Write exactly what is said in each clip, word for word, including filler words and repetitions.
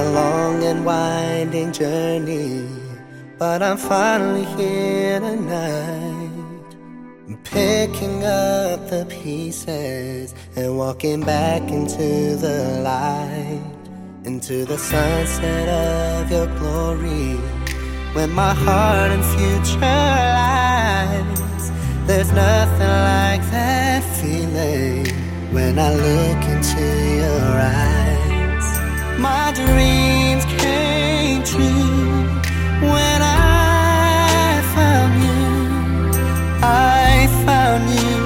long and winding journey, but I'm finally here tonight. I'm picking up the pieces and walking back into the light, into the sunset of your glory, when my heart and future lies. There's nothing like that feeling when I look into your eyes. My dreams came true when I found you. I found you,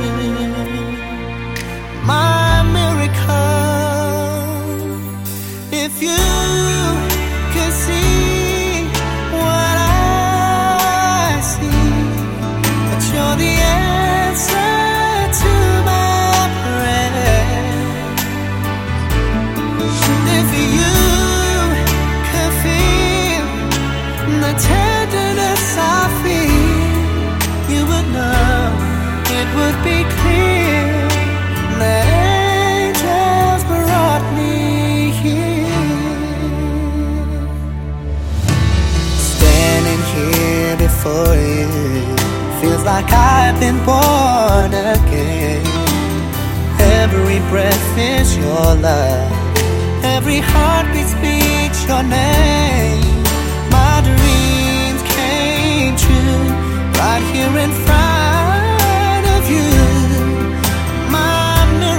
my miracle. If you could see what I see, that you're the answer to my prayers. If you could feel the tenderness I feel, you would know, it would be clear that angels brought me here. Standing here before you feels like I've been born again. Every breath is your love, every heartbeat speaks your name. My dreams came true right here in front of you, my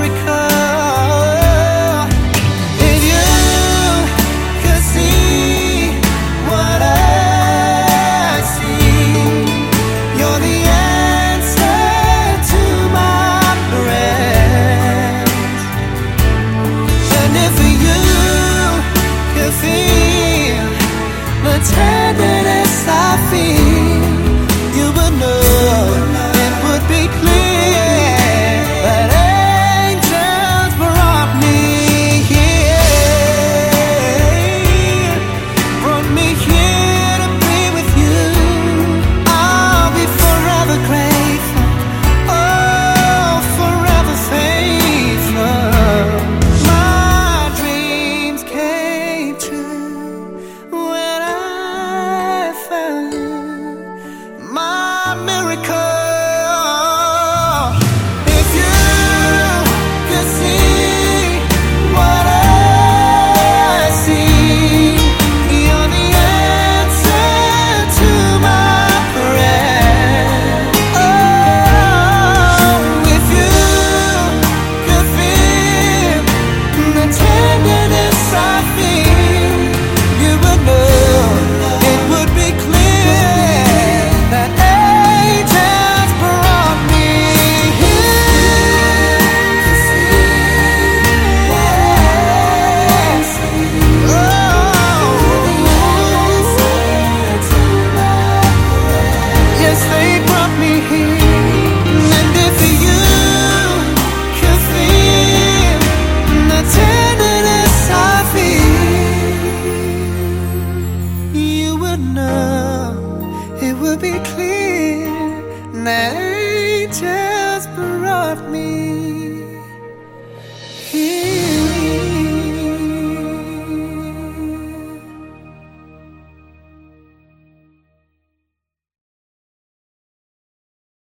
miracle. If you could see what I see, you're the answer to my prayers. And if you could feel the tenderness I feel, you would know, it would be clear that angels brought me here, brought me here to be with you. I'll be forever grateful, oh, forever faithful. My dreams came true when I found you, my miracle. If you could see what I see, you're the answer to my prayer. Oh, if you could feel the tenderness I feel, you would know, it would be clear that angels brought me here. Yes, they brought me here. And if you could feel the tenderness I feel, you would know, it would be clear that angels